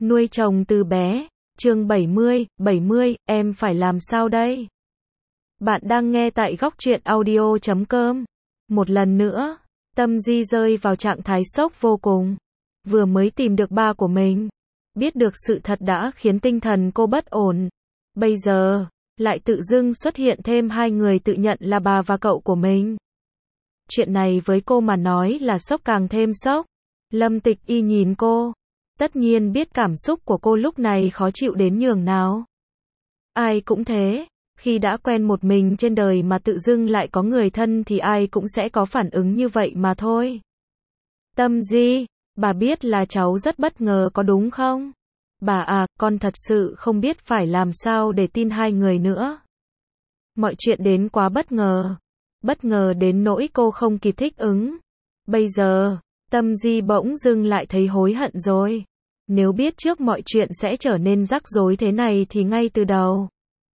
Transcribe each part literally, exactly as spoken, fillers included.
Nuôi chồng từ bé. Chương bảy mươi, bảy mươi, em phải làm sao đây? Bạn đang nghe tại góc truyện audio chấm com. Một lần nữa, Tâm Di rơi vào trạng thái sốc vô cùng. Vừa mới tìm được ba của mình, biết được sự thật đã khiến tinh thần cô bất ổn. Bây giờ, lại tự dưng xuất hiện thêm hai người tự nhận là bà và cậu của mình. Chuyện này với cô mà nói là sốc càng thêm sốc. Lâm Tịch Y nhìn cô, tất nhiên biết cảm xúc của cô lúc này khó chịu đến nhường nào. Ai cũng thế, khi đã quen một mình trên đời mà tự dưng lại có người thân thì ai cũng sẽ có phản ứng như vậy mà thôi. Tâm Di, bà biết là cháu rất bất ngờ có đúng không? Bà à, con thật sự không biết phải làm sao để tin hai người nữa. Mọi chuyện đến quá bất ngờ. Bất ngờ đến nỗi cô không kịp thích ứng. Bây giờ, Tâm Di bỗng dưng lại thấy hối hận rồi. Nếu biết trước mọi chuyện sẽ trở nên rắc rối thế này thì ngay từ đầu,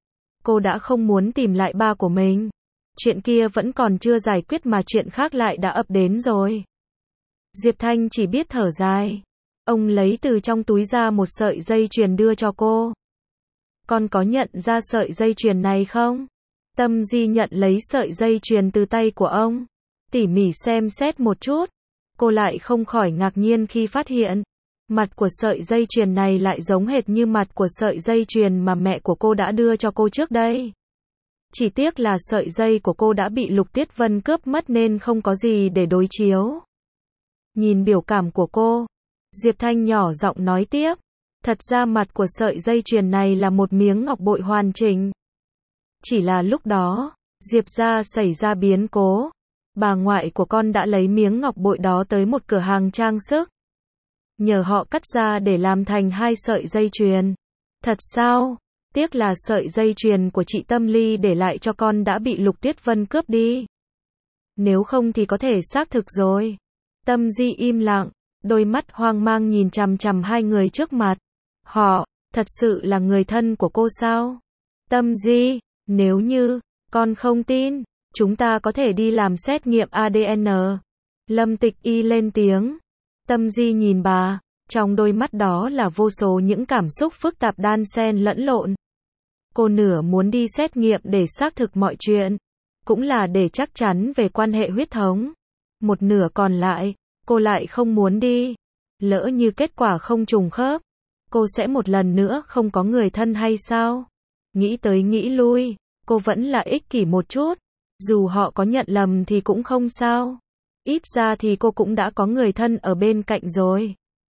cô đã không muốn tìm lại ba của mình. Chuyện kia vẫn còn chưa giải quyết mà chuyện khác lại đã ập đến rồi. Diệp Thanh chỉ biết thở dài. Ông lấy từ trong túi ra một sợi dây chuyền đưa cho cô. Con có nhận ra sợi dây chuyền này không? Tâm Di nhận lấy sợi dây chuyền từ tay của ông. Tỉ mỉ xem xét một chút. Cô lại không khỏi ngạc nhiên khi phát hiện, mặt của sợi dây chuyền này lại giống hệt như mặt của sợi dây chuyền mà mẹ của cô đã đưa cho cô trước đây. Chỉ tiếc là sợi dây của cô đã bị Lục Tiết Vân cướp mất nên không có gì để đối chiếu. Nhìn biểu cảm của cô, Diệp Thanh nhỏ giọng nói tiếp. Thật ra mặt của sợi dây chuyền này là một miếng ngọc bội hoàn chỉnh. Chỉ là lúc đó, Diệp gia xảy ra biến cố. Bà ngoại của con đã lấy miếng ngọc bội đó tới một cửa hàng trang sức. Nhờ họ cắt ra để làm thành hai sợi dây chuyền. Thật sao? Tiếc là sợi dây chuyền của chị Tâm Ly để lại cho con đã bị Lục Tiết Vân cướp đi. Nếu không thì có thể xác thực rồi. Tâm Di im lặng, đôi mắt hoang mang nhìn chằm chằm hai người trước mặt. Họ, thật sự là người thân của cô sao? Tâm Di, nếu như con không tin, chúng ta có thể đi làm xét nghiệm a đê en. Lâm Tịch Y lên tiếng. Tâm Di nhìn bà, trong đôi mắt đó là vô số những cảm xúc phức tạp đan xen lẫn lộn. Cô nửa muốn đi xét nghiệm để xác thực mọi chuyện, cũng là để chắc chắn về quan hệ huyết thống. Một nửa còn lại, cô lại không muốn đi. Lỡ như kết quả không trùng khớp, cô sẽ một lần nữa không có người thân hay sao? Nghĩ tới nghĩ lui, cô vẫn là ích kỷ một chút. Dù họ có nhận lầm thì cũng không sao. Ít ra thì cô cũng đã có người thân ở bên cạnh rồi.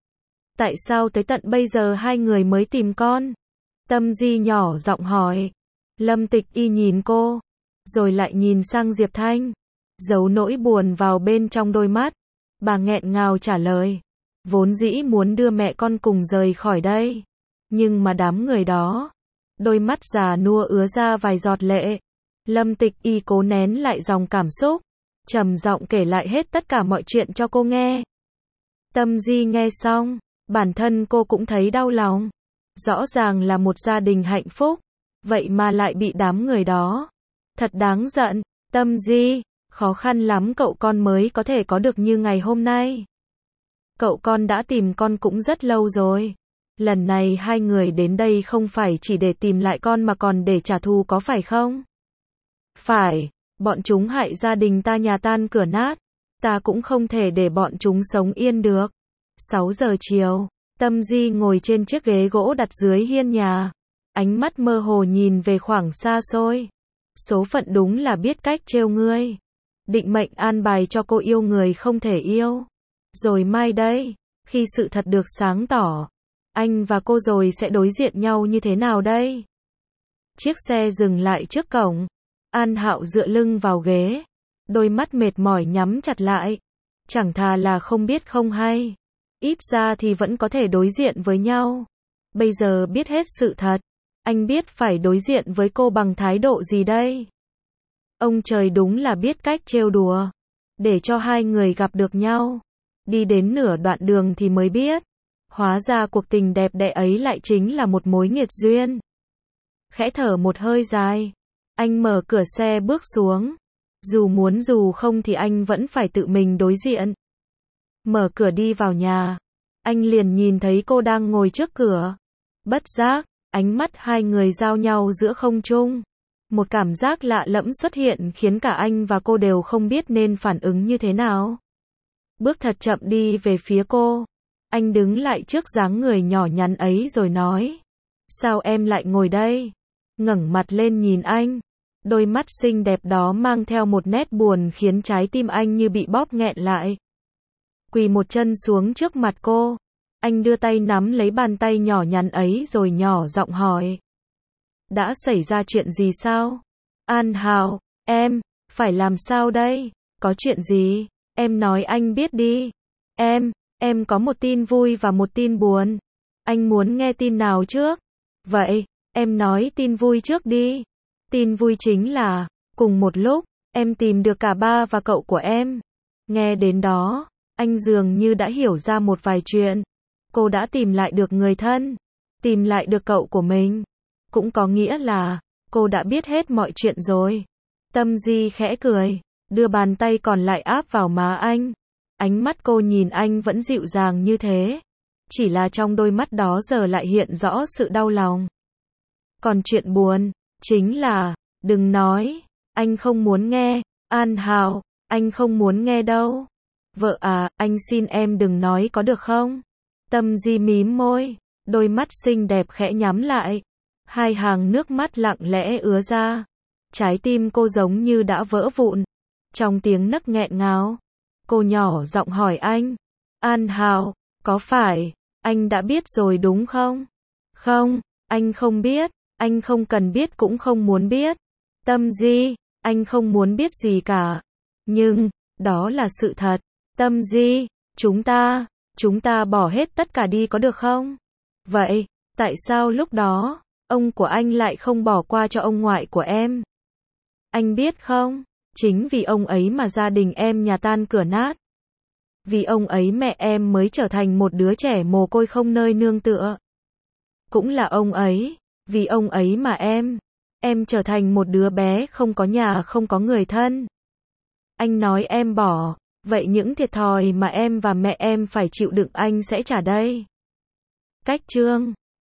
Tại sao tới tận bây giờ hai người mới tìm con? Tâm Di nhỏ giọng hỏi. Lâm Tịch Y nhìn cô, rồi lại nhìn sang Diệp Thanh, giấu nỗi buồn vào bên trong đôi mắt. Bà nghẹn ngào trả lời. Vốn dĩ muốn đưa mẹ con cùng rời khỏi đây. Nhưng mà đám người đó, đôi mắt già nua ứa ra vài giọt lệ. Lâm Tịch Y cố nén lại dòng cảm xúc, trầm giọng kể lại hết tất cả mọi chuyện cho cô nghe. Tâm Di nghe xong, bản thân cô cũng thấy đau lòng. Rõ ràng là một gia đình hạnh phúc, vậy mà lại bị đám người đó. Thật đáng giận. Tâm Di, khó khăn lắm cậu con mới có thể có được như ngày hôm nay. Cậu con đã tìm con cũng rất lâu rồi. Lần này hai người đến đây không phải chỉ để tìm lại con mà còn để trả thù có phải không? Phải, bọn chúng hại gia đình ta nhà tan cửa nát. Ta cũng không thể để bọn chúng sống yên được. sáu giờ chiều, Tâm Di ngồi trên chiếc ghế gỗ đặt dưới hiên nhà. Ánh mắt mơ hồ nhìn về khoảng xa xôi. Số phận đúng là biết cách trêu ngươi. Định mệnh an bài cho cô yêu người không thể yêu. Rồi mai đây, khi sự thật được sáng tỏ, anh và cô rồi sẽ đối diện nhau như thế nào đây? Chiếc xe dừng lại trước cổng. An Hạo dựa lưng vào ghế, đôi mắt mệt mỏi nhắm chặt lại. Chẳng thà là không biết không hay, ít ra thì vẫn có thể đối diện với nhau. Bây giờ biết hết sự thật, anh biết phải đối diện với cô bằng thái độ gì đây? Ông trời đúng là biết cách trêu đùa, để cho hai người gặp được nhau. Đi đến nửa đoạn đường thì mới biết, hóa ra cuộc tình đẹp đẽ ấy lại chính là một mối nghiệt duyên. Khẽ thở một hơi dài, anh mở cửa xe bước xuống. Dù muốn dù không thì anh vẫn phải tự mình đối diện. Mở cửa đi vào nhà, anh liền nhìn thấy cô đang ngồi trước cửa. Bất giác, ánh mắt hai người giao nhau giữa không trung. Một cảm giác lạ lẫm xuất hiện khiến cả anh và cô đều không biết nên phản ứng như thế nào. Bước thật chậm đi về phía cô. Anh đứng lại trước dáng người nhỏ nhắn ấy rồi nói. Sao em lại ngồi đây? Ngẩng mặt lên nhìn anh. Đôi mắt xinh đẹp đó mang theo một nét buồn khiến trái tim anh như bị bóp nghẹn lại. Quỳ một chân xuống trước mặt cô. Anh đưa tay nắm lấy bàn tay nhỏ nhắn ấy rồi nhỏ giọng hỏi. Đã xảy ra chuyện gì sao? An Hạo, em, phải làm sao đây? Có chuyện gì? Em nói anh biết đi. Em, em có một tin vui và một tin buồn. Anh muốn nghe tin nào trước? Vậy, em nói tin vui trước đi. Tin vui chính là, cùng một lúc, em tìm được cả ba và cậu của em. Nghe đến đó, anh dường như đã hiểu ra một vài chuyện. Cô đã tìm lại được người thân, tìm lại được cậu của mình. Cũng có nghĩa là, cô đã biết hết mọi chuyện rồi. Tâm Di khẽ cười, đưa bàn tay còn lại áp vào má anh. Ánh mắt cô nhìn anh vẫn dịu dàng như thế. Chỉ là trong đôi mắt đó giờ lại hiện rõ sự đau lòng. Còn chuyện buồn, chính là, đừng nói, anh không muốn nghe, An Hạo, anh không muốn nghe đâu. Vợ à, anh xin em đừng nói có được không? Tâm Di mím môi, đôi mắt xinh đẹp khẽ nhắm lại. Hai hàng nước mắt lặng lẽ ứa ra. Trái tim cô giống như đã vỡ vụn. Trong tiếng nấc nghẹn ngào, cô nhỏ giọng hỏi anh. An Hạo, có phải, anh đã biết rồi đúng không? Không, anh không biết, anh không cần biết cũng không muốn biết. Tâm Di, anh không muốn biết gì cả. Nhưng, đó là sự thật. Tâm Di, chúng ta, chúng ta bỏ hết tất cả đi có được không? Vậy, tại sao lúc đó, ông của anh lại không bỏ qua cho ông ngoại của em? Anh biết không, chính vì ông ấy mà gia đình em nhà tan cửa nát. Vì ông ấy mẹ em mới trở thành một đứa trẻ mồ côi không nơi nương tựa. Cũng là ông ấy, vì ông ấy mà em, em trở thành một đứa bé không có nhà không có người thân. Anh nói em bỏ, vậy những thiệt thòi mà em và mẹ em phải chịu đựng anh sẽ trả đây. Cách chương